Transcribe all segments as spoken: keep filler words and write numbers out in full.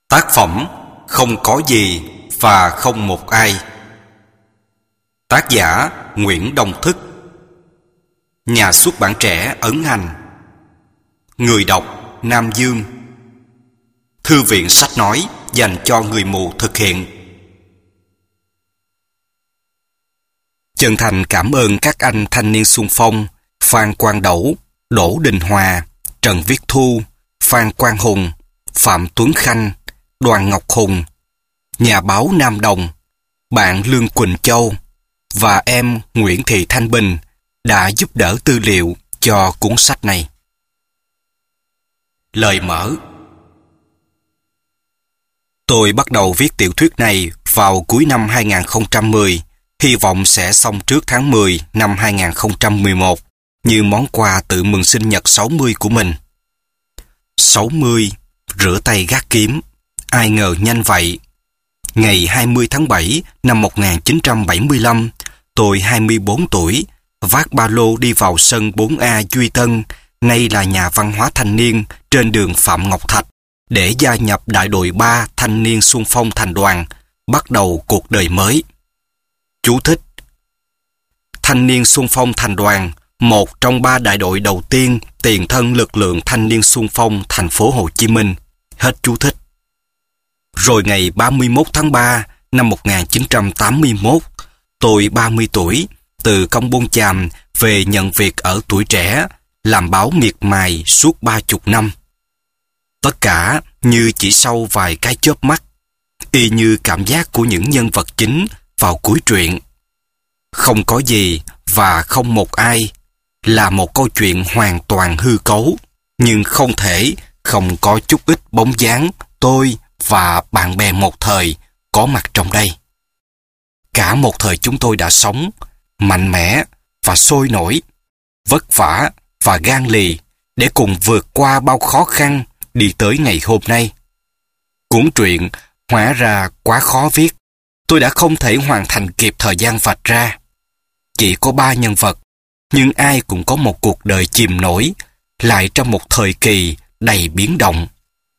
Tác phẩm Không có gì và không một ai. Tác giả Nguyễn Đông Thức. Nhà xuất bản Trẻ Ấn Hành. Người đọc Nam Dương. Thư viện sách nói dành cho người mù thực hiện. Chân thành cảm ơn các anh thanh niên xung phong Phan Quang Đẩu, Đỗ Đình Hòa, Trần Viết Thu, Phan Quang Hùng, Phạm Tuấn Khanh, Đoàn Ngọc Hùng, nhà báo Nam Đồng, bạn Lương Quỳnh Châu và em Nguyễn Thị Thanh Bình đã giúp đỡ tư liệu cho cuốn sách này. Lời mở. Tôi bắt đầu viết tiểu thuyết này vào cuối năm hai nghìn không trăm mười, hy vọng sẽ xong trước tháng mười năm hai nghìn không trăm mười một, như món quà tự mừng sinh nhật sáu mươi của mình. sáu mươi, rửa tay gác kiếm, ai ngờ nhanh vậy. Ngày hai mươi tháng bảy năm một nghìn chín trăm bảy mươi lăm, tôi hai mươi bốn tuổi, vác ba lô đi vào sân bốn A Duy Tân, nay là nhà văn hóa thanh niên trên đường Phạm Ngọc Thạch, để gia nhập đại đội ba thanh niên xung phong thành đoàn, bắt đầu cuộc đời mới. Chú thích: Thanh niên xung phong thành đoàn, một trong ba đại đội đầu tiên tiền thân lực lượng thanh niên xung phong thành phố Hồ Chí Minh. Hết chú thích. Rồi ngày ba mươi mốt tháng ba năm một nghìn chín trăm tám mươi mốt, tôi ba mươi tuổi, từ công Buôn Chàm về nhận việc ở Tuổi Trẻ, làm báo miệt mài suốt ba chục năm. Tất cả như chỉ sau vài cái chớp mắt, y như cảm giác của những nhân vật chính vào cuối truyện. Không có gì và không một ai là một câu chuyện hoàn toàn hư cấu, nhưng không thể không có chút ít bóng dáng tôi và bạn bè một thời có mặt trong đây. Cả một thời chúng tôi đã sống mạnh mẽ và sôi nổi, vất vả và gan lì để cùng vượt qua bao khó khăn đi tới ngày hôm nay. Cuốn truyện hóa ra quá khó viết, tôi đã không thể hoàn thành kịp thời gian vạch ra. Chỉ có ba nhân vật, nhưng ai cũng có một cuộc đời chìm nổi, lại trong một thời kỳ đầy biến động.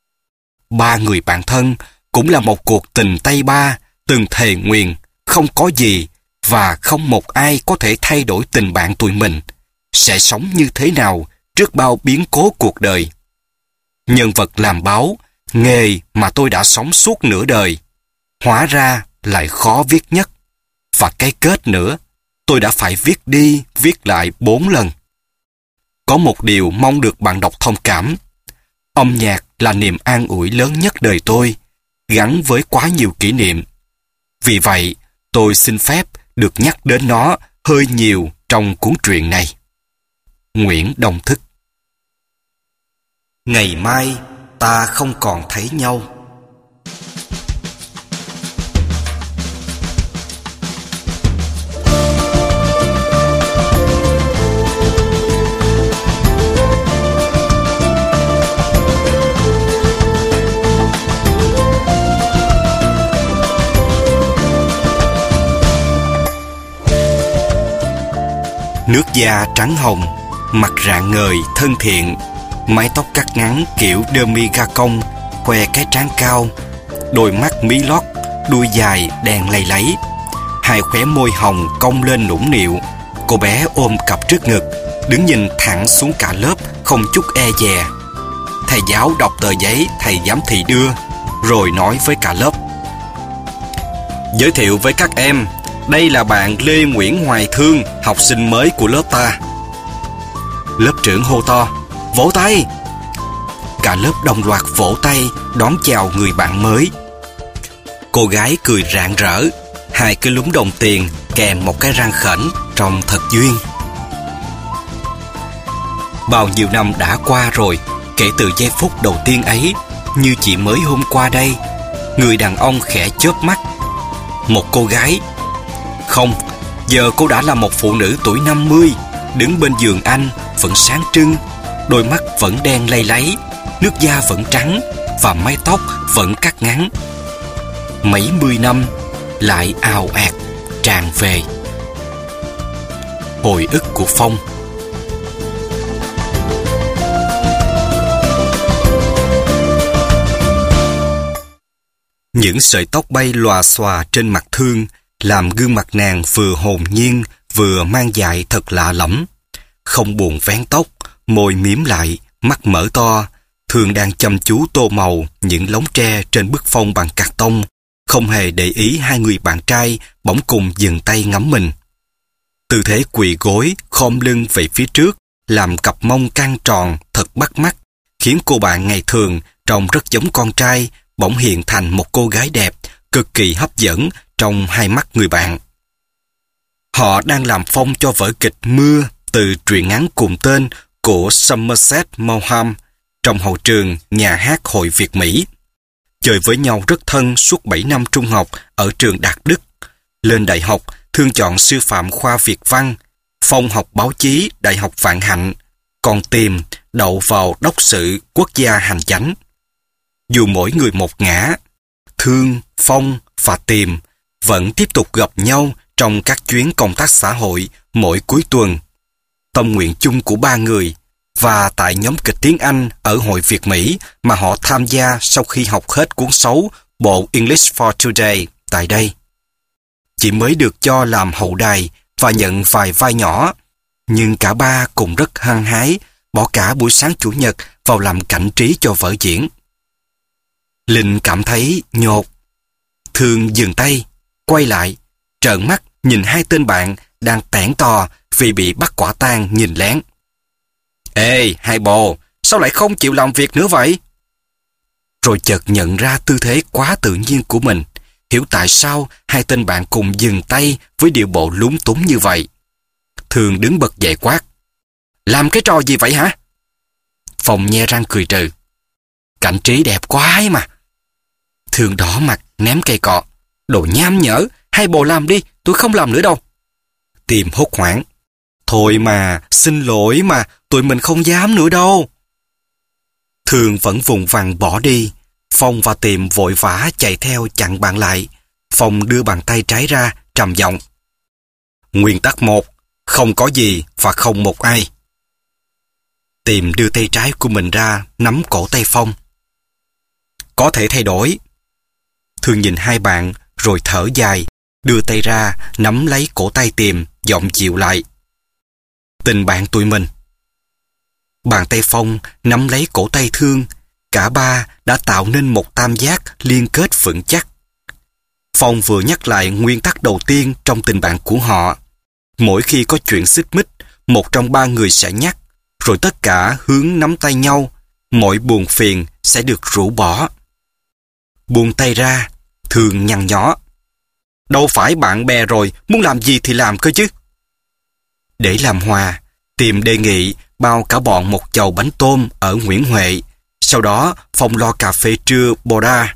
Ba người bạn thân cũng là một cuộc tình Tây Ba từng thề nguyền không có gì và không một ai có thể thay đổi tình bạn tụi mình sẽ sống như thế nào trước bao biến cố cuộc đời. Nhân vật làm báo, nghề mà tôi đã sống suốt nửa đời, hóa ra lại khó viết nhất. Và cái kết nữa, tôi đã phải viết đi viết lại bốn lần. Có một điều mong được bạn đọc thông cảm. Âm nhạc là niềm an ủi lớn nhất đời tôi, gắn với quá nhiều kỷ niệm. Vì vậy, tôi xin phép được nhắc đến nó hơi nhiều trong cuốn truyện này. Nguyễn Đông Thức. Ngày mai ta không còn thấy nhau. Nước da trắng hồng, mặt rạng ngời thân thiện, mái tóc cắt ngắn kiểu demi ga cong, khoe cái trán cao, đôi mắt mí lót, đuôi dài đèn lay láy, hai khóe môi hồng cong lên nũng nịu. Cô bé ôm cặp trước ngực, đứng nhìn thẳng xuống cả lớp không chút e dè. Thầy giáo đọc tờ giấy thầy giám thị đưa, rồi nói với cả lớp: Giới thiệu với các em, đây là bạn Lê Nguyễn Hoài Thương, học sinh mới của lớp ta. Lớp trưởng hô to: Vỗ tay! Cả lớp đồng loạt vỗ tay đón chào người bạn mới. Cô gái cười rạng rỡ, hai cái lúm đồng tiền kèm một cái răng khểnh trông thật duyên. Bao nhiêu năm đã qua rồi, kể từ giây phút đầu tiên ấy, như chỉ mới hôm qua đây. Người đàn ông khẽ chớp mắt. Một cô gái. Không, giờ cô đã là một phụ nữ tuổi năm mươi, đứng bên giường anh, vẫn sáng trưng, đôi mắt vẫn đen lay láy, nước da vẫn trắng và mái tóc vẫn cắt ngắn. Mấy mươi năm lại ào ạt tràn về. Hồi ức của Phong. Những sợi tóc bay lòa xòa trên mặt Thương làm gương mặt nàng vừa hồn nhiên vừa mang dại thật lạ lẫm. Không buồn vén tóc, môi mím lại, mắt mở to. Thương đang chăm chú tô màu những lóng tre trên bức phông bằng cạc tông, không hề để ý hai người bạn trai bỗng cùng dừng tay ngắm mình. Tư thế quỳ gối, khom lưng về phía trước, làm cặp mông căng tròn thật bắt mắt, khiến cô bạn ngày thường trông rất giống con trai, bỗng hiện thành một cô gái đẹp, cực kỳ hấp dẫn trong hai mắt người bạn. Họ đang làm phông cho vở kịch Mưa từ truyện ngắn cùng tên của Somerset Maugham trong hậu trường nhà hát Hội Việt Mỹ. Chơi với nhau rất thân suốt bảy năm trung học ở trường Đạt Đức. Lên đại học, Thương chọn sư phạm khoa Việt văn, Phong học báo chí Đại học Vạn Hạnh, còn Tìm đậu vào đốc sự quốc gia hành chánh. Dù mỗi người một ngã, Thương, Phong và Tìm vẫn tiếp tục gặp nhau trong các chuyến công tác xã hội mỗi cuối tuần. Tâm nguyện chung của ba người và tại nhóm kịch tiếng Anh ở Hội Việt Mỹ mà họ tham gia sau khi học hết cuốn xấu bộ English for Today tại đây. Chỉ mới được cho làm hậu đài và nhận vài vai nhỏ, nhưng cả ba cùng rất hăng hái, bỏ cả buổi sáng chủ nhật vào làm cảnh trí cho vở diễn. Linh cảm thấy nhột. Thương dừng tay, quay lại, trợn mắt nhìn hai tên bạn đang tẻn tò vì bị bắt quả tang nhìn lén. Ê, hai bồ, sao lại không chịu làm việc nữa vậy? Rồi chợt nhận ra tư thế quá tự nhiên của mình, hiểu tại sao hai tên bạn cùng dừng tay với điệu bộ lúng túng như vậy. Thường đứng bật dậy quát. Làm cái trò gì vậy hả? Phong nhe răng cười trừ. Cảnh trí đẹp quá ấy mà. Thường đỏ mặt ném cây cọ. Đồ nham nhở, hai bồ làm đi, tôi không làm nữa đâu. Tìm hốt hoảng. Thôi mà, xin lỗi mà, tụi mình không dám nữa đâu. Thường vẫn vùng vằng bỏ đi. Phong và Tìm vội vã chạy theo chặn bạn lại. Phong đưa bàn tay trái ra, trầm giọng. Nguyên tắc một, không có gì và không một ai. Tìm đưa tay trái của mình ra, nắm cổ tay Phong. Có thể thay đổi. Thường nhìn hai bạn, rồi thở dài, đưa tay ra, nắm lấy cổ tay Tìm, giọng dịu lại. Tình bạn tụi mình. Bàn tay Phong nắm lấy cổ tay Thương, cả ba đã tạo nên một tam giác liên kết vững chắc. Phong vừa nhắc lại nguyên tắc đầu tiên trong tình bạn của họ. Mỗi khi có chuyện xích mích, một trong ba người sẽ nhắc, rồi tất cả hướng nắm tay nhau, mọi buồn phiền sẽ được rũ bỏ. Buông tay ra, Thường nhăn nhó. Đâu phải bạn bè rồi, muốn làm gì thì làm cơ chứ. Để làm hòa, Tìm đề nghị bao cả bọn một chầu bánh tôm ở Nguyễn Huệ. Sau đó, Phong lo cà phê trưa Boda.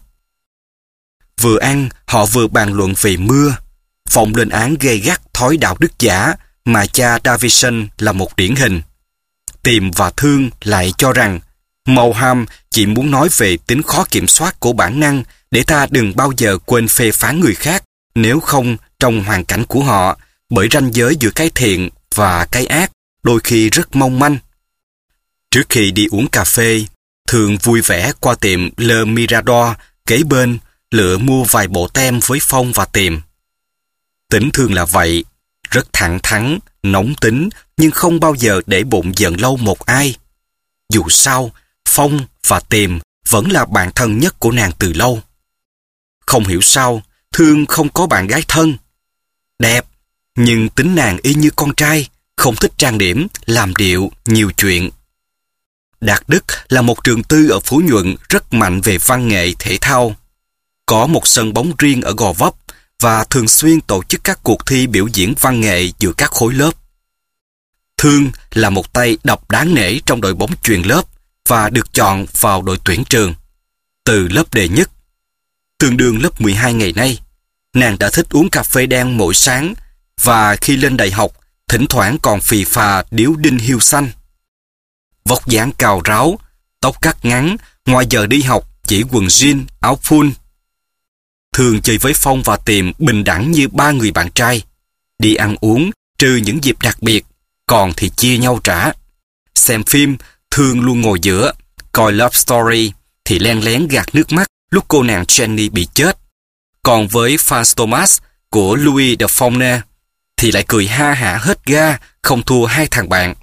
Vừa ăn, họ vừa bàn luận về Mưa. Phong lên án gay gắt thói đạo đức giả mà cha Davison là một điển hình. Tìm và Thương lại cho rằng Maugham chỉ muốn nói về tính khó kiểm soát của bản năng để ta đừng bao giờ quên phê phán người khác, nếu không trong hoàn cảnh của họ, bởi ranh giới giữa cái thiện và cái ác đôi khi rất mong manh. Trước khi đi uống cà phê, Thường vui vẻ qua tiệm Le Mirador kế bên, lựa mua vài bộ tem với Phong và Tìm. Tính Thương là vậy, rất thẳng thắn, nóng tính, nhưng không bao giờ để bụng giận lâu một ai. Dù sao, Phong và Tìm vẫn là bạn thân nhất của nàng từ lâu. Không hiểu sao, Thương không có bạn gái thân. Đẹp, nhưng tính nàng y như con trai, không thích trang điểm, làm điệu, nhiều chuyện. Đạt Đức là một trường tư ở Phú Nhuận rất mạnh về văn nghệ thể thao. Có một sân bóng riêng ở Gò Vấp và thường xuyên tổ chức các cuộc thi biểu diễn văn nghệ giữa các khối lớp. Thương là một tay độc đáng nể trong đội bóng chuyền lớp và được chọn vào đội tuyển trường. Từ lớp đệ nhất, tương đương lớp mười hai ngày nay, nàng đã thích uống cà phê đen mỗi sáng và khi lên đại học, thỉnh thoảng còn phì phà điếu đinh hiu xanh. Vóc dáng cào ráo, tóc cắt ngắn, ngoài giờ đi học chỉ quần jean, áo full. Thường chơi với Phong và Tìm bình đẳng như ba người bạn trai. Đi ăn uống, trừ những dịp đặc biệt, còn thì chia nhau trả. Xem phim, Thương luôn ngồi giữa, coi Love Story thì len lén gạt nước mắt lúc cô nàng Jenny bị chết. Còn với Franz Thomas của Louis de Funès thì lại cười ha hả hết ga, không thua hai thằng bạn.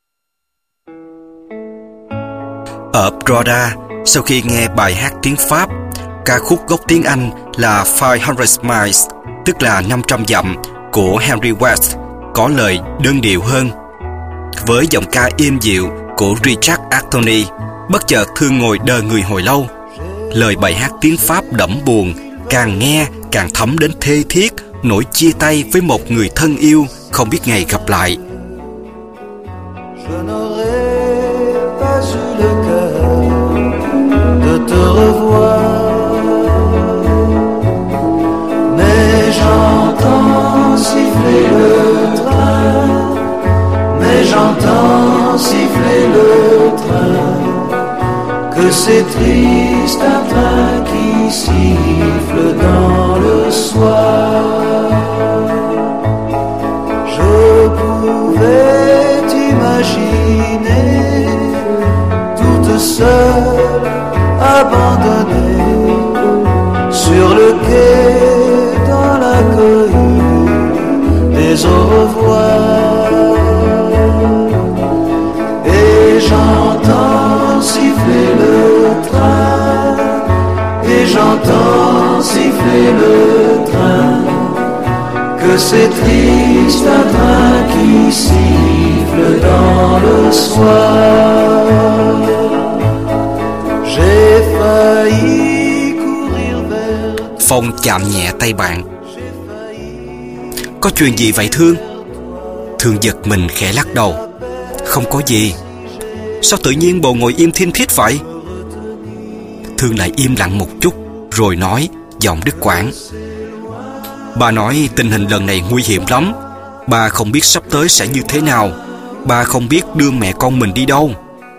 Ở Broda, sau khi nghe bài hát tiếng Pháp, ca khúc gốc tiếng Anh là five hundred miles, tức là năm trăm dặm của Henry West, có lời đơn điệu hơn. Với giọng ca êm dịu của Richard Anthony, bất chợt Thương ngồi đờ người hồi lâu. Lời bài hát tiếng Pháp đẫm buồn, càng nghe càng thấm đến thê thiết, nỗi chia tay với một người thân yêu, không biết ngày gặp lại. Je n'aurais pas eu le cœur de te revoir, mais j'entends siffler le train, mais j'entends siffler le train, que c'est triste un train qui siffle dans le soir. Je pouvais t'imaginer toute seule, abandonnée sur le quai dans la cohue des au revoir. Et j'entends siffler le train, et j'entends siffler le train, que c'est triste un train qui siffle dans le soir. J'ai failli courir vers. Phong chạm nhẹ tay bạn. Có chuyện gì vậy Thương? Thương giật mình khẽ lắc đầu. Không có gì. Sao tự nhiên bồ ngồi im thiên thít vậy? Thương lại im lặng một chút, rồi nói, giọng đứt quãng. Bà nói tình hình lần này nguy hiểm lắm. Bà không biết sắp tới sẽ như thế nào. Bà không biết đưa mẹ con mình đi đâu.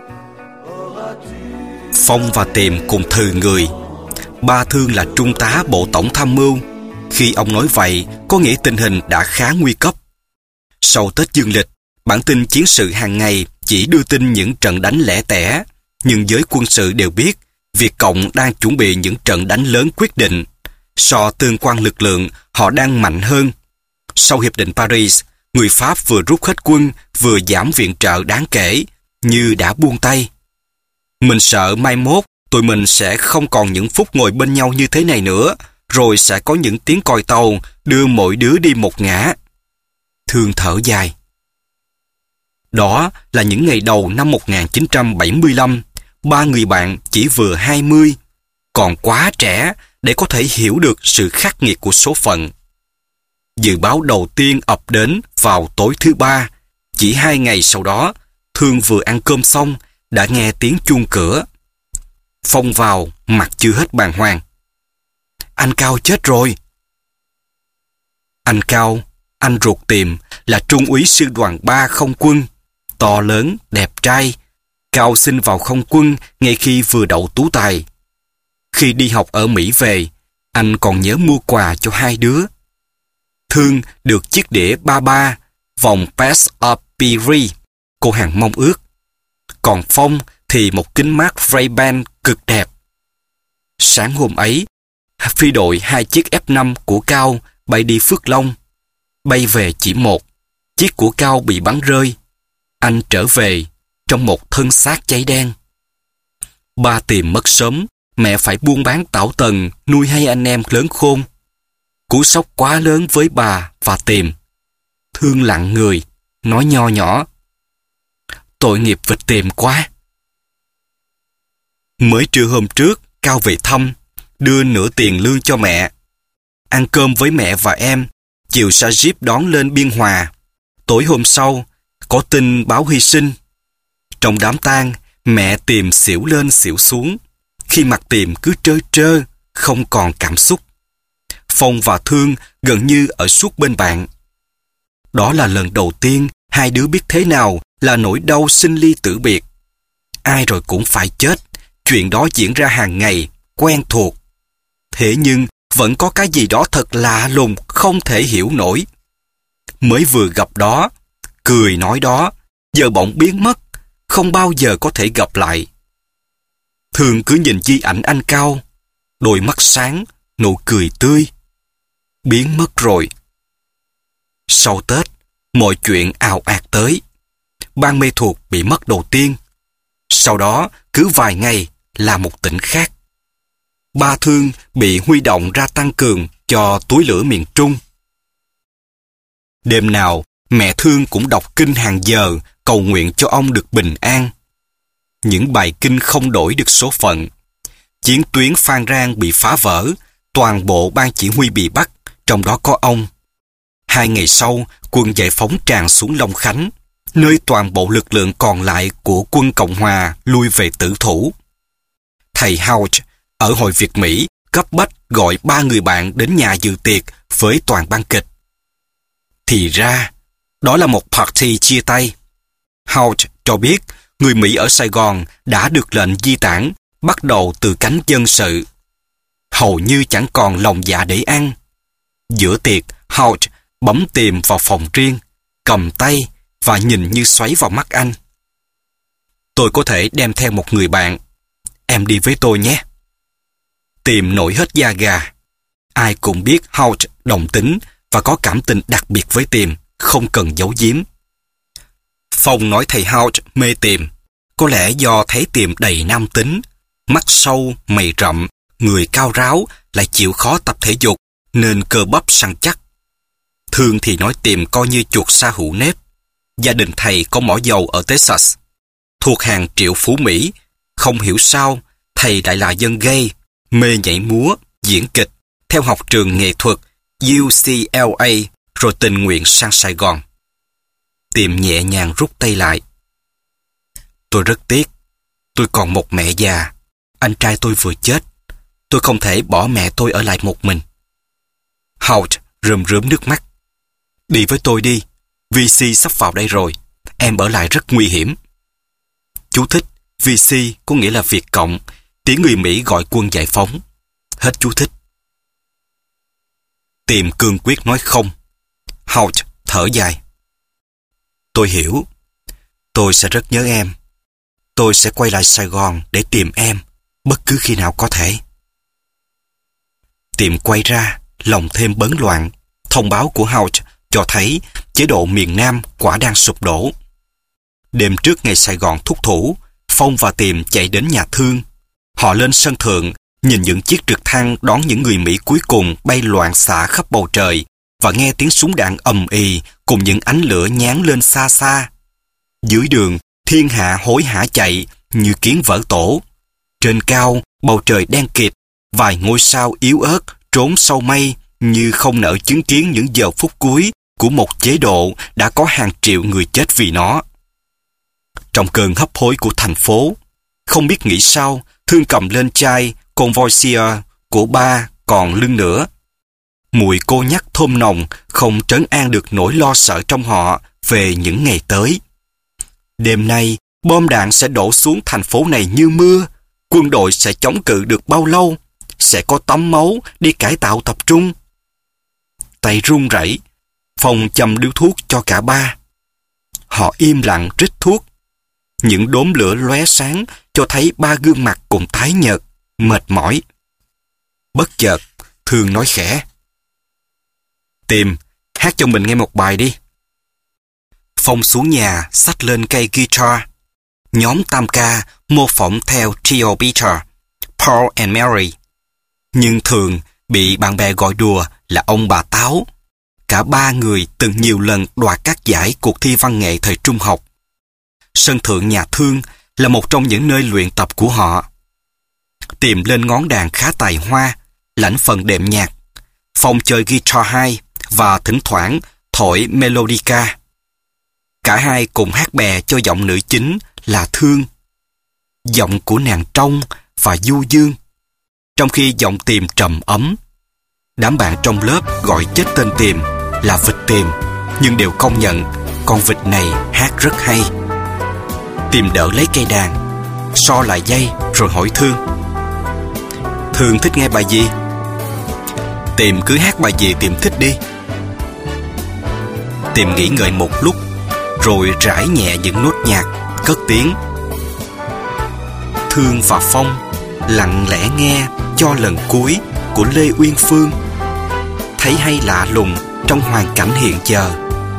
Phong và Tiềm cùng thừ người. Ba Thương là trung tá bộ tổng tham mưu. Khi ông nói vậy, có nghĩa tình hình đã khá nguy cấp. Sau Tết Dương lịch, bản tin chiến sự hàng ngày chỉ đưa tin những trận đánh lẻ tẻ, nhưng giới quân sự đều biết Việt Cộng đang chuẩn bị những trận đánh lớn quyết định. So tương quan lực lượng, họ đang mạnh hơn. Sau Hiệp định Paris, người Pháp vừa rút hết quân, vừa giảm viện trợ đáng kể, như đã buông tay. Mình sợ mai mốt, tụi mình sẽ không còn những phút ngồi bên nhau như thế này nữa, rồi sẽ có những tiếng còi tàu đưa mỗi đứa đi một ngã. Thương thở dài. Đó là những ngày đầu năm một nghìn chín trăm bảy mươi lăm, ba người bạn chỉ vừa hai mươi, còn quá trẻ để có thể hiểu được sự khắc nghiệt của số phận. Dự báo đầu tiên ập đến vào tối thứ ba. Chỉ hai ngày sau đó, Thương vừa ăn cơm xong, đã nghe tiếng chuông cửa. Phong vào, mặt chưa hết bàng hoàng. Anh Cao chết rồi. Anh Cao, anh ruột Tiềm, là trung úy sư đoàn ba không quân. To lớn, đẹp trai. Cao xin vào không quân ngay khi vừa đậu tú tài. Khi đi học ở Mỹ về, anh còn nhớ mua quà cho hai đứa. Thương được chiếc đĩa ba ba, vòng Pass of Piri, cô hàng mong ước. Còn Phong thì một kính mát Ray-Ban cực đẹp. Sáng hôm ấy, phi đội hai chiếc F năm của Cao bay đi Phước Long. Bay về chỉ một, chiếc của Cao bị bắn rơi. Anh trở về trong một thân xác cháy đen. Ba Tiềm mất sớm, mẹ phải buôn bán tảo tần nuôi hai anh em lớn khôn. Cú sốc quá lớn với bà và Tiềm. Thương lặng người, nói nho nhỏ. Tội nghiệp vịt Tiềm quá. Mới trưa hôm trước, Cao về thăm, đưa nửa tiền lương cho mẹ. Ăn cơm với mẹ và em, chiều sa jeep đón lên Biên Hòa. Tối hôm sau, có tin báo hy sinh. Trong đám tang, mẹ Tiềm xỉu lên xỉu xuống, khi mặt Tiềm cứ trơ trơ, không còn cảm xúc. Phong và Thương gần như ở suốt bên bạn. Đó là lần đầu tiên hai đứa biết thế nào là nỗi đau sinh ly tử biệt. Ai rồi cũng phải chết, chuyện đó diễn ra hàng ngày, quen thuộc. Thế nhưng vẫn có cái gì đó thật lạ lùng, không thể hiểu nổi. Mới vừa gặp đó, cười nói đó, giờ bỗng biến mất, không bao giờ có thể gặp lại. Thường cứ nhìn di ảnh anh Cao. đôi mắt sáng, nụ cười tươi. Biến mất rồi. Sau Tết, mọi chuyện ào ạt tới. Ban mê thuộc bị mất đầu tiên. Sau đó, cứ vài ngày là một tỉnh khác. Ba Thương bị huy động ra tăng cường cho túi lửa miền Trung. Đêm nào, mẹ Thương cũng đọc kinh hàng giờ, cầu nguyện cho ông được bình an. Những bài kinh không đổi được số phận. Chiến tuyến Phan Rang bị phá vỡ, toàn bộ ban chỉ huy bị bắt, trong đó có ông. Hai ngày sau, quân giải phóng tràn xuống Long Khánh, nơi toàn bộ lực lượng còn lại của quân Cộng Hòa lui về tử thủ. Thầy Houch ở Hội Việt Mỹ cấp bách gọi ba người bạn đến nhà dự tiệc với toàn ban kịch. Thì ra, đó là một party chia tay. Houch cho biết người Mỹ ở Sài Gòn đã được lệnh di tản bắt đầu từ cánh dân sự. Hầu như chẳng còn lòng dạ để ăn. Giữa tiệc, Houch bấm tìm vào phòng riêng, cầm tay và nhìn như xoáy vào mắt anh. Tôi có thể đem theo một người bạn. Em đi với tôi nhé. Tìm nổi hết da gà. Ai cũng biết Houch đồng tính và có cảm tình đặc biệt với Tìm, không cần giấu giếm. Phong nói thầy Houch mê Tìm, có lẽ do thấy Tìm đầy nam tính, mắt sâu, mày rậm, người cao ráo, lại chịu khó tập thể dục, nên cơ bắp săn chắc. Thương thì nói Tìm coi như chuột sa hữu nếp. Gia đình thầy có mỏ dầu ở Texas, thuộc hàng triệu phú Mỹ. Không hiểu sao, thầy lại là dân gay, mê nhảy múa, diễn kịch, theo học trường nghệ thuật U C L A, rồi tình nguyện sang Sài Gòn. Tìm nhẹ nhàng rút tay lại. Tôi rất tiếc. Tôi còn một mẹ già. Anh trai tôi vừa chết. Tôi không thể bỏ mẹ tôi ở lại một mình. Houch rơm rớm nước mắt. Đi với tôi đi. vê xê sắp vào đây rồi. Em ở lại rất nguy hiểm. Chú thích. vê xê có nghĩa là Việt Cộng. Tiếng người Mỹ gọi quân giải phóng. Hết chú thích. Tìm cương quyết nói không. Houch thở dài. Tôi hiểu. Tôi sẽ rất nhớ em. Tôi sẽ quay lại Sài Gòn để tìm em bất cứ khi nào có thể. Tìm quay ra, lòng thêm bấn loạn. Thông báo của Houch cho thấy chế độ miền Nam quả đang sụp đổ. Đêm trước ngày Sài Gòn thúc thủ, Phong và Tìm chạy đến nhà Thương. Họ lên sân thượng, nhìn những chiếc trực thăng đón những người Mỹ cuối cùng bay loạn xạ khắp bầu trời và nghe tiếng súng đạn ầm ì cùng những ánh lửa nhán lên xa xa. Dưới đường, thiên hạ hối hả chạy như kiến vỡ tổ. Trên cao, bầu trời đen kịt, vài ngôi sao yếu ớt trốn sâu mây như không nỡ chứng kiến những giờ phút cuối của một chế độ đã có hàng triệu người chết vì nó. Trong cơn hấp hối của thành phố, không biết nghĩ sao, Thương cầm lên chai Convoyeur của ba còn lưng nữa. Mùi cô nhắc thơm nồng không trấn an được nỗi lo sợ trong họ về những ngày tới. Đêm nay, bom đạn sẽ đổ xuống thành phố này như mưa. Quân đội sẽ chống cự được bao lâu? Sẽ có tắm máu đi cải tạo tập trung. Tay run rẩy, Phong châm điếu thuốc cho cả ba. Họ im lặng rít thuốc. Những đốm lửa lóe sáng cho thấy ba gương mặt cùng tái nhợt, mệt mỏi. Bất chợt, Thương nói khẽ. Tìm, hát cho mình nghe một bài đi. Phong xuống nhà, xách lên cây guitar. Nhóm tam ca mô phỏng theo Trio Peter, Paul and Mary. Nhưng thường bị bạn bè gọi đùa là ông bà Táo. Cả ba người từng nhiều lần đoạt các giải cuộc thi văn nghệ thời trung học. Sân thượng nhà Thương là một trong những nơi luyện tập của họ. Tìm lên ngón đàn khá tài hoa, lãnh phần đệm nhạc. Phong chơi guitar hai và thỉnh thoảng thổi melodica. Cả hai cùng hát bè cho giọng nữ chính là Thương. Giọng của nàng trong và du dương, trong khi giọng Tìm trầm ấm. Đám bạn trong lớp gọi chết tên Tìm là vịt Tìm, nhưng đều công nhận con vịt này hát rất hay. Tìm đỡ lấy cây đàn, so lại dây rồi hỏi Thương. Thương thích nghe bài gì? Tìm cứ hát bài gì Tìm thích đi. Tìm nghĩ ngợi một lúc, rồi rải nhẹ những nốt nhạc, cất tiếng. Thương và Phong lặng lẽ nghe cho lần cuối của Lê Uyên Phương. Thấy hay lạ lùng trong hoàn cảnh hiện giờ.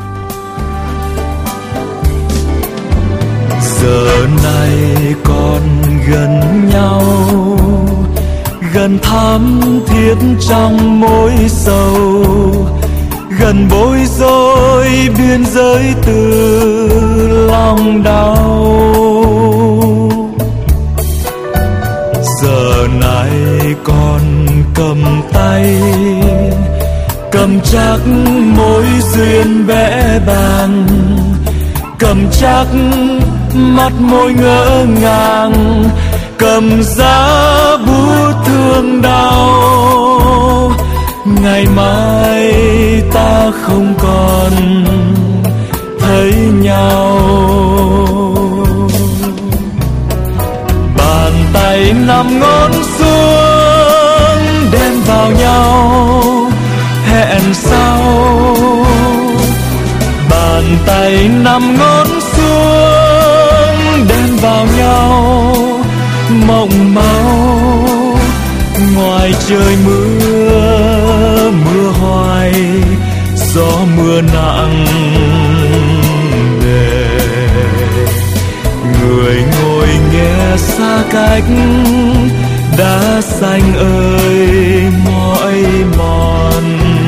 Giờ này còn gần nhau, gần thắm thiết trong mối sầu, gần bối rối biên giới từ lòng đau. Giờ này còn cầm tay, cầm chắc mối duyên vẽ bàn, cầm chắc mắt môi ngỡ ngàng, cầm giá bút thương đau. Ngày mai ta không còn thấy nhau. Bàn tay nằm ngón xuống đem vào nhau, hẹn sau. Bàn tay nằm ngón xuống đem vào nhau, mộng máu. Ngoài trời mưa, mưa hoài, gió mưa nặng nề. Người ngồi nghe xa cách, đã xanh ơi mỏi mòn.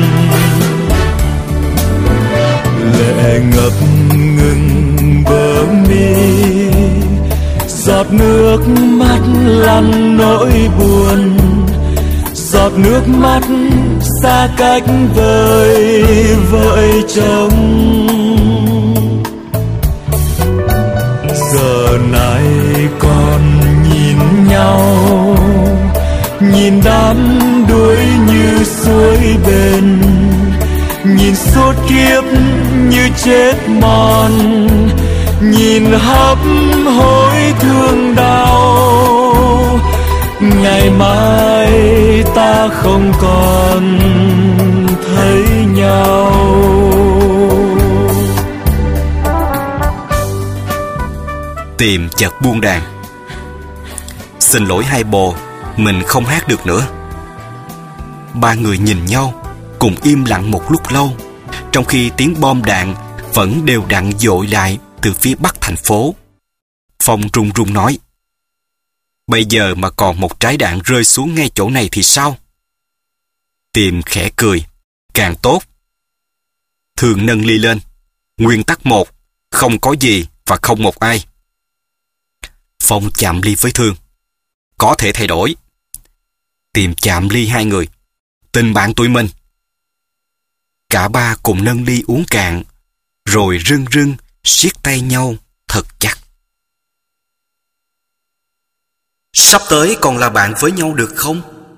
Lệ ngập ngừng bờ mi, giọt nước mắt lăn nỗi buồn, giọt nước mắt xa cách vời vợi chồng. Giờ này còn nhìn nhau, nhìn đám đuối như suối bền, nhìn suốt kiếp như chết mòn, nhìn hấp hối thương đau. Ngày mai ta không còn thấy nhau. Tìm chợt buông đàn. Xin lỗi hai bồ, mình không hát được nữa. Ba người nhìn nhau, cùng im lặng một lúc lâu, trong khi tiếng bom đạn vẫn đều đặn dội lại từ phía bắc thành phố. Phong run run nói: bây giờ mà còn một trái đạn rơi xuống ngay chỗ này thì sao? Tìm khẽ cười: càng tốt. Thương nâng ly lên: nguyên tắc một, không có gì và không một ai. Phong chạm ly với Thương: có thể thay đổi. Tìm chạm ly hai người: tình bạn tụi mình. Cả ba cùng nâng ly uống cạn, rồi rưng rưng siết tay nhau thật chặt. Sắp tới còn là bạn với nhau được không?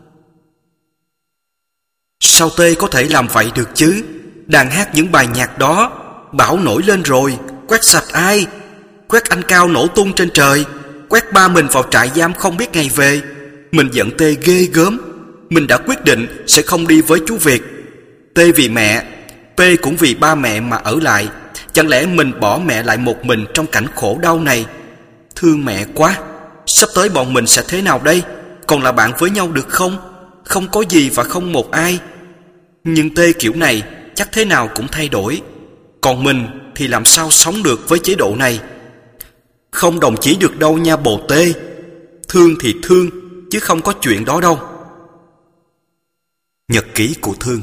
Sao Tê có thể làm vậy được chứ? Đàn hát những bài nhạc đó, bão nổi lên rồi, quét sạch ai? Quét anh Cao nổ tung trên trời, quét ba mình vào trại giam không biết ngày về. Mình giận Tê ghê gớm. Mình đã quyết định sẽ không đi với chú Việt. Tê vì mẹ, P cũng vì ba mẹ mà ở lại. Chẳng lẽ mình bỏ mẹ lại một mình trong cảnh khổ đau này? Thương mẹ quá. Sắp tới bọn mình sẽ thế nào đây? Còn là bạn với nhau được không? Không có gì và không một ai. Nhưng Tê kiểu này chắc thế nào cũng thay đổi. Còn mình thì làm sao sống được với chế độ này? Không đồng chí được đâu nha bồ Tê. Thương thì thương, chứ không có chuyện đó đâu. Nhật ký của Thương.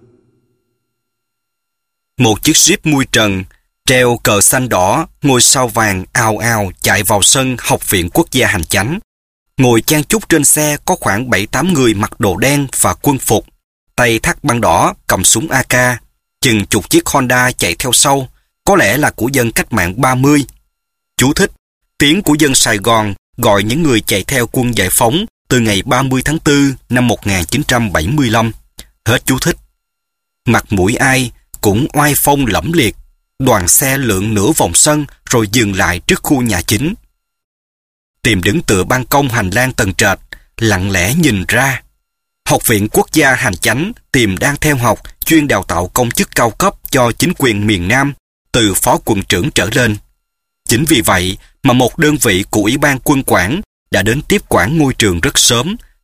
Một chiếc Jeep mui trần, treo cờ xanh đỏ, ngôi sao vàng ào ào chạy vào sân Học viện Quốc gia Hành chánh. Ngồi chen chúc trên xe có khoảng bảy tám người mặc đồ đen và quân phục, tay thắt băng đỏ, cầm súng a ca. Chừng chục chiếc Honda chạy theo sau, có lẽ là của dân cách mạng ba mươi. Chú thích: tiếng của dân Sài Gòn gọi những người chạy theo quân giải phóng từ ngày ba mươi tháng tư năm một nghìn chín trăm bảy mươi lăm. Hết chú thích. Mặt mũi ai cũng oai phong lẫm liệt. Đoàn xe lượn nửa vòng sân rồi dừng lại trước khu nhà chính. Tìm đứng tựa ban công hành lang tầng trệt, lặng lẽ nhìn ra. Học viện Quốc gia Hành chánh Tìm đang theo học chuyên đào tạo công chức cao cấp cho chính quyền miền Nam, từ phó quận trưởng trở lên. Chính vì vậy mà một đơn vị của Ủy ban Quân quản đã đến tiếp quản ngôi trường rất sớm,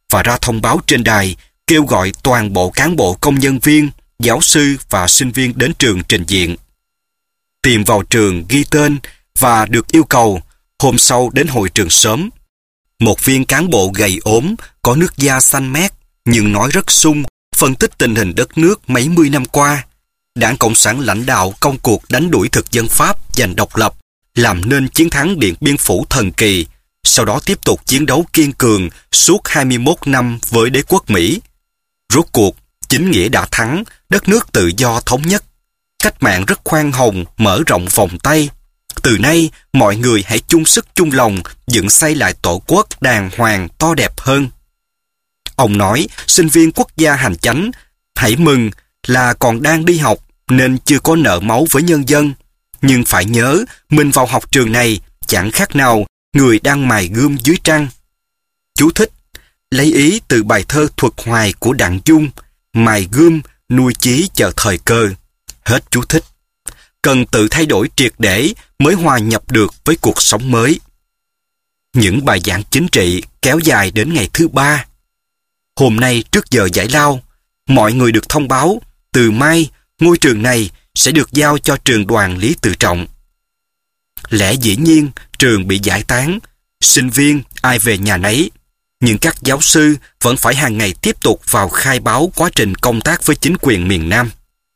và ra thông báo trên đài kêu gọi toàn bộ cán bộ công nhân viên, giáo sư và sinh viên đến trường trình diện. Tìm vào trường ghi tên và được yêu cầu hôm sau đến hội trường sớm. Một viên cán bộ gầy ốm, có nước da xanh mét, nhưng nói rất sung, phân tích tình hình đất nước mấy mươi năm qua. Đảng Cộng sản lãnh đạo công cuộc đánh đuổi thực dân Pháp giành độc lập, làm nên chiến thắng Điện Biên Phủ thần kỳ, sau đó tiếp tục chiến đấu kiên cường suốt hai mươi mốt năm với đế quốc Mỹ. Rốt cuộc, chính nghĩa đã thắng, đất nước tự do thống nhất. Cách mạng rất khoan hồng, mở rộng vòng tay. Từ nay, mọi người hãy chung sức chung lòng, dựng xây lại tổ quốc đàng hoàng to đẹp hơn. Ông nói, sinh viên quốc gia hành chánh, hãy mừng là còn đang đi học nên chưa có nợ máu với nhân dân. Nhưng phải nhớ, mình vào học trường này chẳng khác nào người đang mài gươm dưới trăng. Chú thích, lấy ý từ bài thơ Thuật Hoài của Đặng Dung, mài gươm, nuôi chí chờ thời cơ. Hết chú thích. Cần tự thay đổi triệt để mới hòa nhập được với cuộc sống mới. Những bài giảng chính trị kéo dài đến ngày thứ ba. Hôm nay trước giờ giải lao, mọi người được thông báo từ mai ngôi trường này sẽ được giao cho trường đoàn Lý Tự Trọng. Lẽ dĩ nhiên trường bị giải tán, sinh viên ai về nhà nấy, nhưng các giáo sư vẫn phải hàng ngày tiếp tục vào khai báo quá trình công tác với chính quyền miền Nam.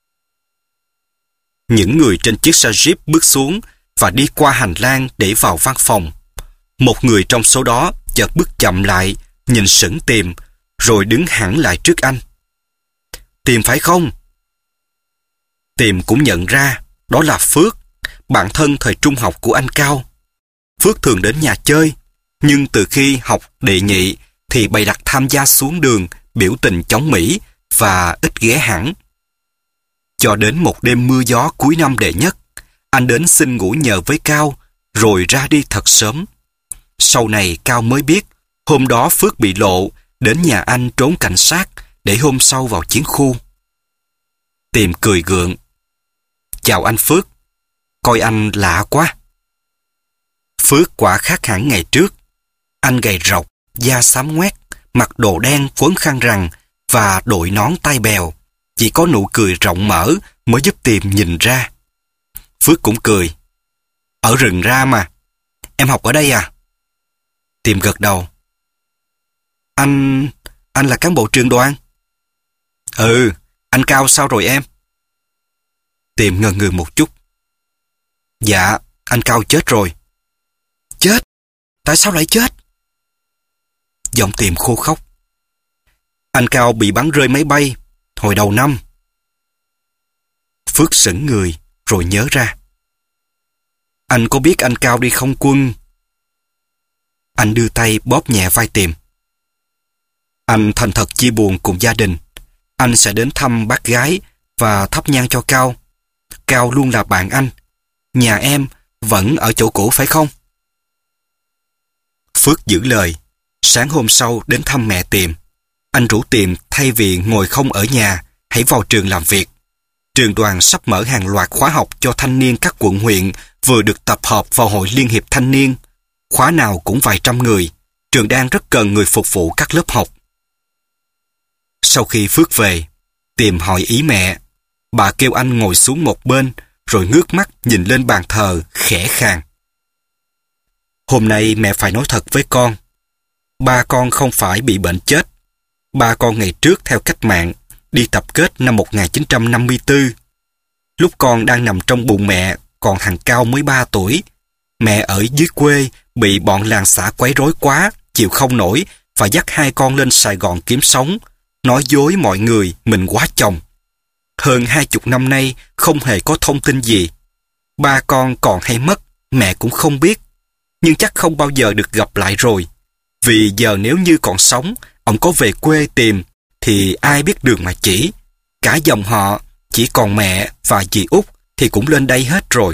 Những người trên chiếc xe Jeep bước xuống và đi qua hành lang để vào văn phòng. Một người trong số đó chợt bước chậm lại, nhìn sững Tìm, rồi đứng hẳn lại trước anh. Tìm phải không? Tìm cũng nhận ra đó là Phước, bạn thân thời trung học của anh Cao. Phước thường đến nhà chơi, nhưng từ khi học đệ nhị thì bày đặt tham gia xuống đường, biểu tình chống Mỹ và ít ghé hẳn. Cho đến một đêm mưa gió cuối năm đệ nhất, anh đến xin ngủ nhờ với Cao, rồi ra đi thật sớm. Sau này Cao mới biết, hôm đó Phước bị lộ, đến nhà anh trốn cảnh sát, để hôm sau vào chiến khu. Tìm cười gượng. Chào anh Phước, coi anh lạ quá. Phước quả khác hẳn ngày trước. Anh gầy rộc, da xám ngoét, mặc đồ đen quấn khăn rằn và đội nón tai bèo. Chỉ có nụ cười rộng mở mới giúp Tìm nhìn ra. Phước cũng cười. Ở rừng ra mà. Em học ở đây à? Tìm gật đầu. Anh... anh là cán bộ trường đoàn? Ừ, anh Cao sao rồi em? Tìm ngần ngừ một chút. Dạ, anh Cao chết rồi. Chết? Tại sao lại chết? Giọng Tìm khô khóc. Anh Cao bị bắn rơi máy bay hồi đầu năm. Phước sững người rồi nhớ ra. Anh có biết anh Cao đi không quân? Anh đưa tay bóp nhẹ vai Tìm. Anh thành thật chia buồn cùng gia đình. Anh sẽ đến thăm bác gái và thắp nhang cho Cao. Cao luôn là bạn anh. Nhà em vẫn ở chỗ cũ phải không? Phước giữ lời. Sáng hôm sau đến thăm mẹ Tìm. Anh rủ Tìm thay vì ngồi không ở nhà, hãy vào trường làm việc. Trường đoàn sắp mở hàng loạt khóa học cho thanh niên các quận huyện vừa được tập hợp vào hội liên hiệp thanh niên. Khóa nào cũng vài trăm người. Trường đang rất cần người phục vụ các lớp học. Sau khi Phước về, Tìm hỏi ý mẹ. Bà kêu anh ngồi xuống một bên, rồi ngước mắt nhìn lên bàn thờ, khẽ khàng. Hôm nay mẹ phải nói thật với con. Ba con không phải bị bệnh chết. Ba con ngày trước theo cách mạng, đi tập kết năm một nghìn chín trăm năm mươi tư. Lúc con đang nằm trong bụng mẹ, còn thằng Cao mới ba tuổi. Mẹ ở dưới quê, bị bọn làng xã quấy rối quá, chịu không nổi, và dắt hai con lên Sài Gòn kiếm sống, nói dối mọi người mình quá chồng. Hơn hai chục năm nay, không hề có thông tin gì. Ba con còn hay mất, mẹ cũng không biết. Nhưng chắc không bao giờ được gặp lại rồi. Vì giờ nếu như còn sống, ông có về quê tìm, thì ai biết đường mà chỉ. Cả dòng họ, chỉ còn mẹ và dì Út thì cũng lên đây hết rồi.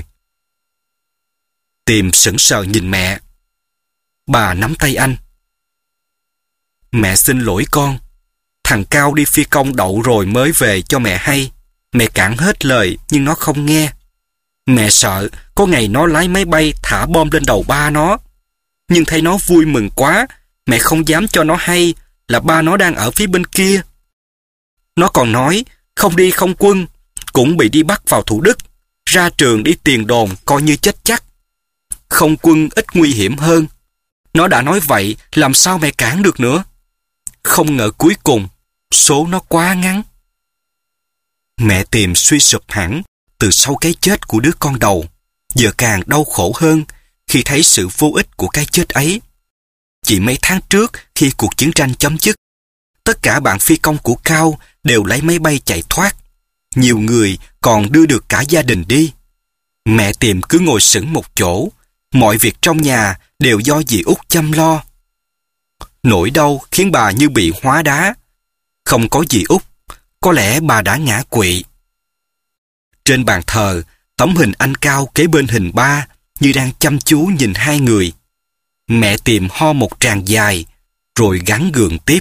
Tìm sững sờ nhìn mẹ. Bà nắm tay anh. Mẹ xin lỗi con. Thằng Cao đi phi công đậu rồi mới về cho mẹ hay. Mẹ cản hết lời nhưng nó không nghe. Mẹ sợ có ngày nó lái máy bay thả bom lên đầu ba nó. Nhưng thấy nó vui mừng quá, mẹ không dám cho nó hay, là ba nó đang ở phía bên kia. Nó còn nói không đi không quân, cũng bị đi bắt vào Thủ Đức, ra trường đi tiền đồn coi như chết chắc. Không quân ít nguy hiểm hơn. Nó đã nói vậy, làm sao mẹ cản được nữa? Không ngờ cuối cùng, số nó quá ngắn. Mẹ Tìm suy sụp hẳn từ sau cái chết của đứa con đầu, giờ càng đau khổ hơn khi thấy sự vô ích của cái chết ấy. Chỉ mấy tháng trước khi cuộc chiến tranh chấm dứt, tất cả bạn phi công của Cao đều lấy máy bay chạy thoát. Nhiều người còn đưa được cả gia đình đi. Mẹ Tìm cứ ngồi sững một chỗ, mọi việc trong nhà đều do dì Út chăm lo. Nỗi đau khiến bà như bị hóa đá. Không có dì Út, có lẽ bà đã ngã quỵ. Trên bàn thờ, tấm hình anh Cao kế bên hình ba như đang chăm chú nhìn hai người. Mẹ Tìm ho một tràng dài, rồi gắng gượng tiếp.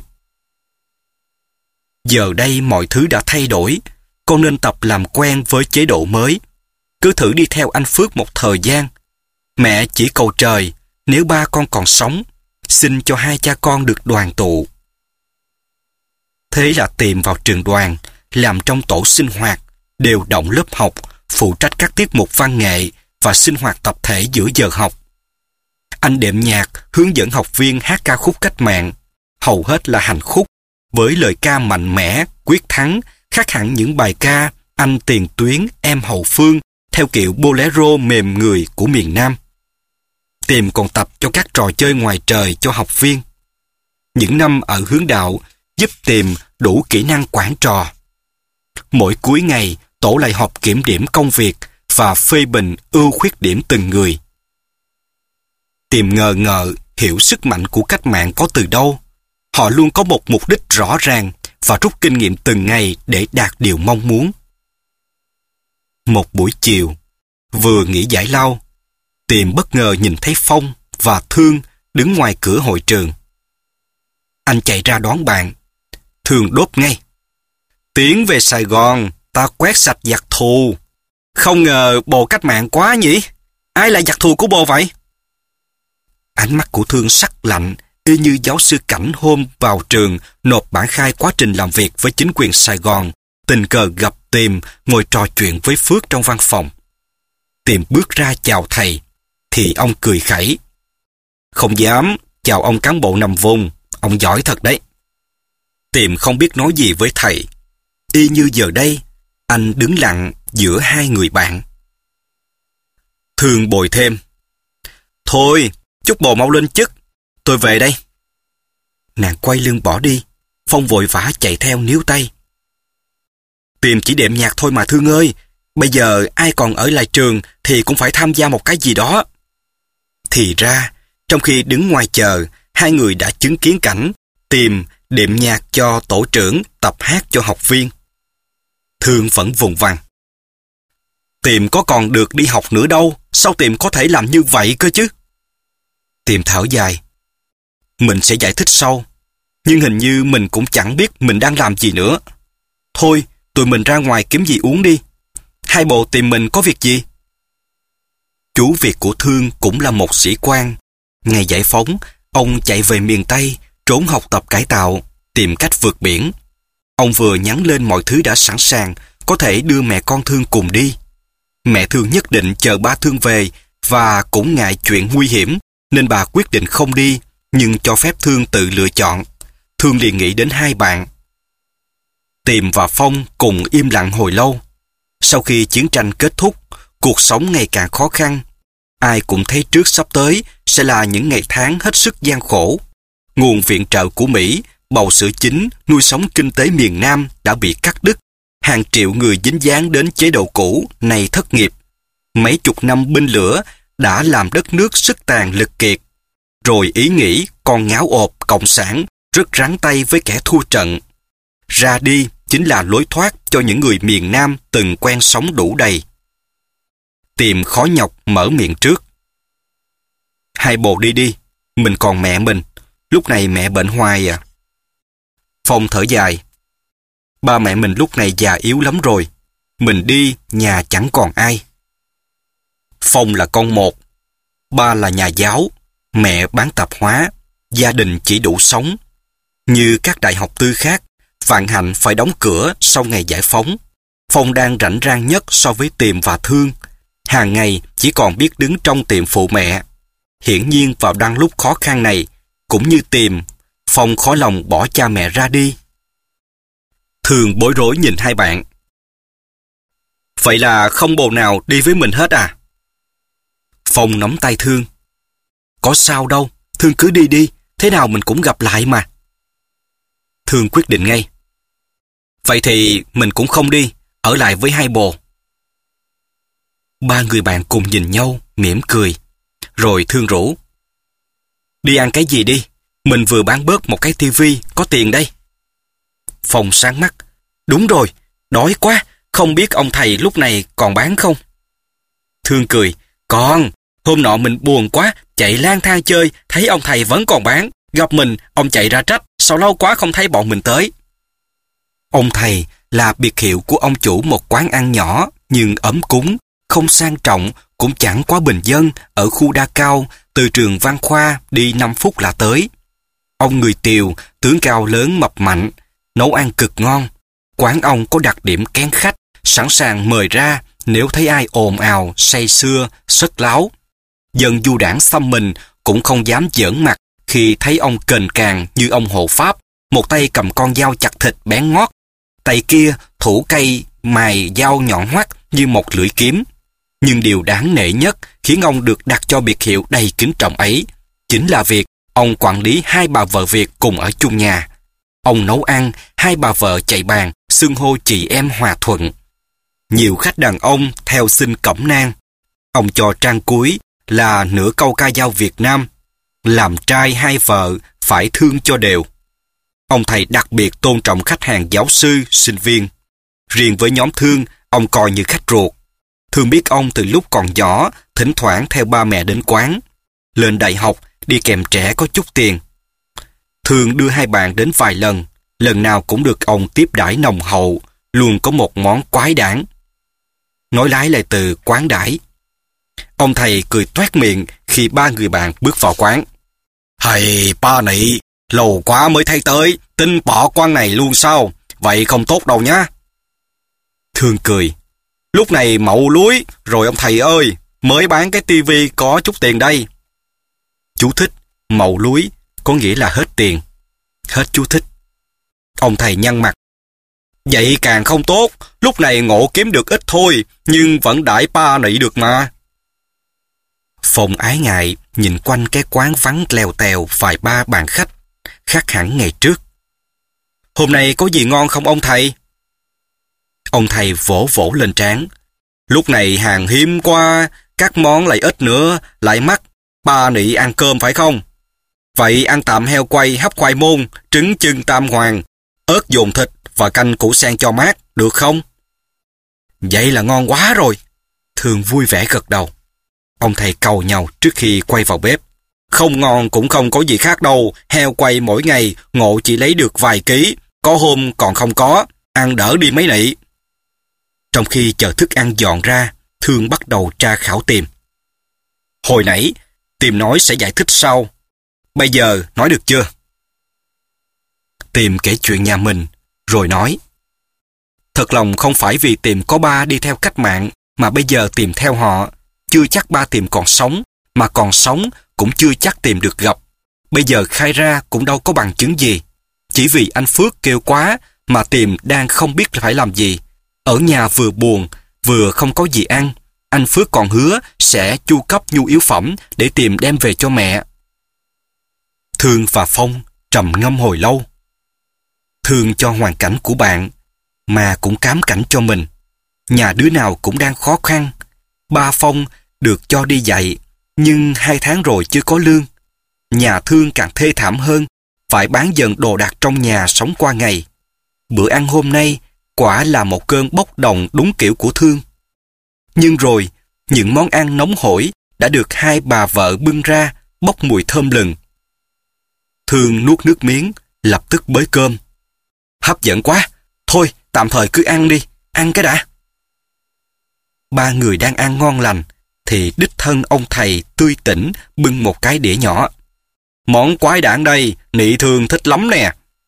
Giờ đây mọi thứ đã thay đổi, con nên tập làm quen với chế độ mới. Cứ thử đi theo anh Phước một thời gian. Mẹ chỉ cầu trời, nếu ba con còn sống, xin cho hai cha con được đoàn tụ. Thế là Tìm vào trường đoàn, làm trong tổ sinh hoạt, đều động lớp học, phụ trách các tiết mục văn nghệ và sinh hoạt tập thể giữa giờ học. Anh đệm nhạc, hướng dẫn học viên hát ca khúc cách mạng, hầu hết là hành khúc, với lời ca mạnh mẽ, quyết thắng, khác hẳn những bài ca Anh Tiền Tuyến, Em Hậu Phương, theo kiểu bolero mềm người của miền Nam. Tìm còn tập cho các trò chơi ngoài trời cho học viên. Những năm ở Hướng Đạo giúp Tìm đủ kỹ năng quản trò. Mỗi cuối ngày, tổ lại họp kiểm điểm công việc và phê bình ưu khuyết điểm từng người. Tìm ngờ ngợ hiểu sức mạnh của cách mạng có từ đâu. Họ luôn có một mục đích rõ ràng và rút kinh nghiệm từng ngày để đạt điều mong muốn. Một buổi chiều, vừa nghỉ giải lao, Tìm bất ngờ nhìn thấy Phong và Thương đứng ngoài cửa hội trường. Anh chạy ra đón bạn. Thương đốt ngay. Tiến về Sài Gòn, ta quét sạch giặc thù. Không ngờ bồ cách mạng quá nhỉ? Ai là giặc thù của bồ vậy? Ánh mắt của Thương sắc lạnh, y như giáo sư Cảnh hôm vào trường nộp bản khai quá trình làm việc với chính quyền Sài Gòn, tình cờ gặp Tìm ngồi trò chuyện với Phước trong văn phòng. Tìm bước ra chào thầy, thì ông cười khẩy. Không dám, chào ông cán bộ nằm vùng, ông giỏi thật đấy. Tìm không biết nói gì với thầy. Y như giờ đây, anh đứng lặng giữa hai người bạn. Thương bồi thêm. Thôi, chúc bồ mau lên chức, tôi về đây. Nàng quay lưng bỏ đi. Phong vội vã chạy theo níu tay. Tìm chỉ đệm nhạc thôi mà Thương ơi. Bây giờ ai còn ở lại trường thì cũng phải tham gia một cái gì đó. Thì ra, trong khi đứng ngoài chờ, hai người đã chứng kiến cảnh Tìm đệm nhạc cho tổ trưởng, tập hát cho học viên. Thương vẫn vùng vằng. Tìm có còn được đi học nữa đâu, sao Tìm có thể làm như vậy cơ chứ? Tìm thở dài. Mình sẽ giải thích sau, nhưng hình như mình cũng chẳng biết mình đang làm gì nữa. Thôi, tụi mình ra ngoài kiếm gì uống đi. Hai bồ tìm mình có việc gì? Chú việc của Thương cũng là một sĩ quan. Ngày giải phóng, ông chạy về miền Tây, trốn học tập cải tạo, tìm cách vượt biển. Ông vừa nhắn lên mọi thứ đã sẵn sàng, có thể đưa mẹ con Thương cùng đi. Mẹ Thương nhất định chờ ba Thương về và cũng ngại chuyện nguy hiểm, nên bà quyết định không đi, nhưng cho phép Thương tự lựa chọn. Thương liền nghĩ đến hai bạn. Tìm và Phong cùng im lặng hồi lâu. Sau khi chiến tranh kết thúc, cuộc sống ngày càng khó khăn. Ai cũng thấy trước sắp tới sẽ là những ngày tháng hết sức gian khổ. Nguồn viện trợ của Mỹ, bầu sữa chính, nuôi sống kinh tế miền Nam đã bị cắt đứt. Hàng triệu người dính dáng đến chế độ cũ này thất nghiệp. Mấy chục năm binh lửa đã làm đất nước sức tàn lực kiệt. Rồi ý nghĩ còn ngáo ộp cộng sản rất rắn tay với kẻ thua trận. Ra đi chính là lối thoát cho những người miền Nam từng quen sống đủ đầy. Tìm khó nhọc mở miệng trước. Hai bồ đi đi, mình còn mẹ mình. Lúc này mẹ bệnh hoài à. Phong thở dài. Ba mẹ mình lúc này già yếu lắm rồi. Mình đi, nhà chẳng còn ai. Phong là con một. Ba là nhà giáo, mẹ bán tạp hóa, gia đình chỉ đủ sống. Như các đại học tư khác, Vạn Hạnh phải đóng cửa sau ngày giải phóng. Phong đang rảnh rang nhất so với Tìm và Thương. Hàng ngày chỉ còn biết đứng trong tiệm phụ mẹ. Hiển nhiên vào đang lúc khó khăn này, cũng như Tìm, Phong khó lòng bỏ cha mẹ ra đi. Thương bối rối nhìn hai bạn. Vậy là không bồ nào đi với mình hết à? Phong nắm tay Thương. Có sao đâu, Thương cứ đi đi, thế nào mình cũng gặp lại mà. Thương quyết định ngay. Vậy thì mình cũng không đi, ở lại với hai bồ. Ba người bạn cùng nhìn nhau, mỉm cười. Rồi Thương rủ. Đi ăn cái gì đi, mình vừa bán bớt một cái tivi, có tiền đây. Phong sáng mắt. Đúng rồi, đói quá, không biết ông thầy lúc này còn bán không? Thương cười. Còn, hôm nọ mình buồn quá, chạy lang thang chơi, thấy ông thầy vẫn còn bán. Gặp mình, ông chạy ra trách, sao lâu quá không thấy bọn mình tới. Ông thầy là biệt hiệu của ông chủ một quán ăn nhỏ, nhưng ấm cúng, không sang trọng, cũng chẳng quá bình dân, ở khu Đa Cao, từ trường Văn Khoa đi năm phút là tới. Ông người Tiều, tướng cao lớn mập mạnh, nấu ăn cực ngon. Quán ông có đặc điểm kén khách, sẵn sàng mời ra nếu thấy ai ồn ào, say sưa, sất láo. Dân du đảng xăm mình cũng không dám giỡn mặt khi thấy ông kềnh càng như ông hộ pháp, một tay cầm con dao chặt thịt bén ngót, tay kia thủ cây mài dao nhọn hoắt như một lưỡi kiếm. Nhưng điều đáng nể nhất khiến ông được đặt cho biệt hiệu đầy kính trọng ấy chính là việc ông quản lý hai bà vợ Việt cùng ở chung nhà. Ông nấu ăn, hai bà vợ chạy bàn, xưng hô chị em hòa thuận. Nhiều khách đàn ông theo xin cẩm nang. Ông cho trang cuối là nửa câu ca dao Việt Nam. Làm trai hai vợ phải thương cho đều. Ông thầy đặc biệt tôn trọng khách hàng giáo sư, sinh viên. Riêng với nhóm Thương, ông coi như khách ruột. Thương biết ông từ lúc còn nhỏ, thỉnh thoảng theo ba mẹ đến quán. Lên đại học, đi kèm trẻ có chút tiền. Thương đưa hai bạn đến vài lần, lần nào cũng được ông tiếp đãi nồng hậu, luôn có một món quái đản. Nói lái lại từ quán đãi. Ông thầy cười toét miệng khi ba người bạn bước vào quán. Thầy ba nị, lâu quá mới thấy tới, tính bỏ quán này luôn sao? Vậy không tốt đâu nhá. Thương cười. Lúc này mậu lúi, rồi ông thầy ơi, mới bán cái tivi có chút tiền đây. Chú thích, mậu lúi, có nghĩa là hết tiền. Hết chú thích. Ông thầy nhăn mặt. Vậy càng không tốt, lúc này ngộ kiếm được ít thôi, nhưng vẫn đãi ba nị được mà. Phong ái ngại, nhìn quanh cái quán vắng lèo tèo vài ba bàn khách, khác hẳn ngày trước. Hôm nay có gì ngon không ông thầy? Ông thầy vỗ vỗ lên trán. Lúc này hàng hiếm quá, các món lại ít nữa, lại mắc. Ba nị ăn cơm phải không? Vậy ăn tạm heo quay hấp khoai môn, trứng chưng tam hoàng, ớt dồn thịt và canh củ sen cho mát, được không? Vậy là ngon quá rồi. Thương vui vẻ gật đầu. Ông thầy cầu nhau trước khi quay vào bếp. Không ngon cũng không có gì khác đâu, heo quay mỗi ngày ngộ chỉ lấy được vài ký, có hôm còn không có, ăn đỡ đi mấy nị. Trong khi chờ thức ăn dọn ra, Thương bắt đầu tra khảo Tìm. Hồi nãy, Tìm nói sẽ giải thích sau. Bây giờ nói được chưa? Tìm kể chuyện nhà mình, rồi nói. Thật lòng không phải vì Tìm có ba đi theo cách mạng, mà bây giờ Tìm theo họ. Chưa chắc ba Tìm còn sống, mà còn sống cũng chưa chắc Tìm được gặp. Bây giờ khai ra cũng đâu có bằng chứng gì. Chỉ vì anh Phước kêu quá mà Tìm đang không biết phải làm gì. Ở nhà vừa buồn, vừa không có gì ăn. Anh Phước còn hứa sẽ chu cấp nhu yếu phẩm để Tìm đem về cho mẹ. Thương và Phong trầm ngâm hồi lâu. Thương cho hoàn cảnh của bạn, mà cũng cám cảnh cho mình. Nhà đứa nào cũng đang khó khăn. Ba Phong được cho đi dạy, nhưng hai tháng rồi chưa có lương. Nhà Thương càng thê thảm hơn, phải bán dần đồ đạc trong nhà sống qua ngày. Bữa ăn hôm nay quả là một cơn bốc đồng đúng kiểu của Thương. Nhưng rồi, những món ăn nóng hổi đã được hai bà vợ bưng ra, bốc mùi thơm lừng. Thương nuốt nước miếng, lập tức bới cơm. Hấp dẫn quá, thôi tạm thời cứ ăn đi, ăn cái đã. Ba người đang ăn ngon lành, thì đích thân ông thầy tươi tỉnh bưng một cái đĩa nhỏ. Món quái đản đây, nị Thương thích lắm nè.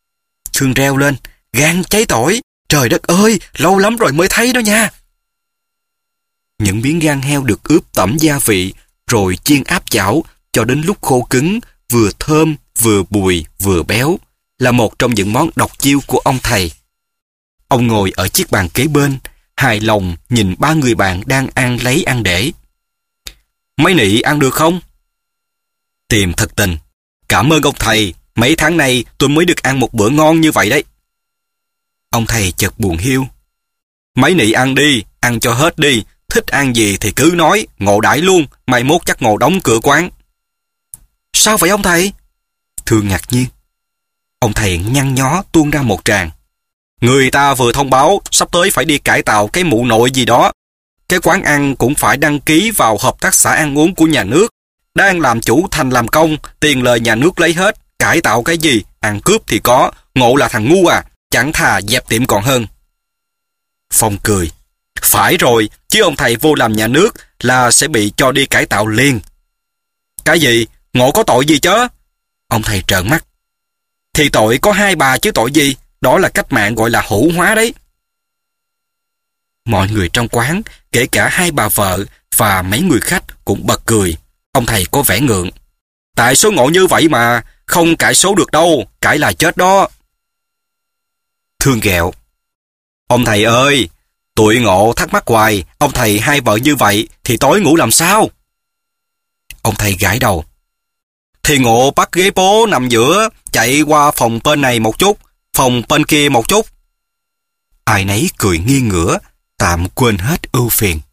Thương reo lên, gan cháy tỏi, trời đất ơi, lâu lắm rồi mới thấy đó nha. Những miếng gan heo được ướp tẩm gia vị, rồi chiên áp chảo cho đến lúc khô cứng, vừa thơm, vừa bùi, vừa béo, là một trong những món độc chiêu của ông thầy. Ông ngồi ở chiếc bàn kế bên, hài lòng nhìn ba người bạn đang ăn lấy ăn để. Mấy nị ăn được không? Tìm thật tình. Cảm ơn ông thầy, mấy tháng nay tôi mới được ăn một bữa ngon như vậy đấy. Ông thầy chợt buồn hiu. Mấy nị ăn đi, ăn cho hết đi, thích ăn gì thì cứ nói, ngộ đãi luôn, mai mốt chắc ngộ đóng cửa quán. Sao vậy ông thầy? Thương ngạc nhiên. Ông thầy nhăn nhó tuôn ra một tràng. Người ta vừa thông báo sắp tới phải đi cải tạo cái mụ nội gì đó. Cái quán ăn cũng phải đăng ký vào hợp tác xã ăn uống của nhà nước. Đang làm chủ thành làm công, tiền lời nhà nước lấy hết. Cải tạo cái gì, ăn cướp thì có, ngộ là thằng ngu à, chẳng thà dẹp tiệm còn hơn. Phong cười. Phải rồi, chứ ông thầy vô làm nhà nước là sẽ bị cho đi cải tạo liền. Cái gì? Ngộ có tội gì chứ? Ông thầy trợn mắt. Thì tội có hai bà chứ tội gì, đó là cách mạng gọi là hữu hóa đấy. Mọi người trong quán, kể cả hai bà vợ và mấy người khách cũng bật cười. Ông thầy có vẻ ngượng. Tại số ngộ như vậy mà, không cải số được đâu, cải là chết đó. Thương ghẹo. Ông thầy ơi, tụi ngộ thắc mắc hoài, ông thầy hai vợ như vậy thì tối ngủ làm sao? Ông thầy gãi đầu. Thì ngộ bắt ghế bố nằm giữa, chạy qua phòng bên này một chút, phòng bên kia một chút. Ai nấy cười nghiêng ngửa, tạm quên hết ưu phiền.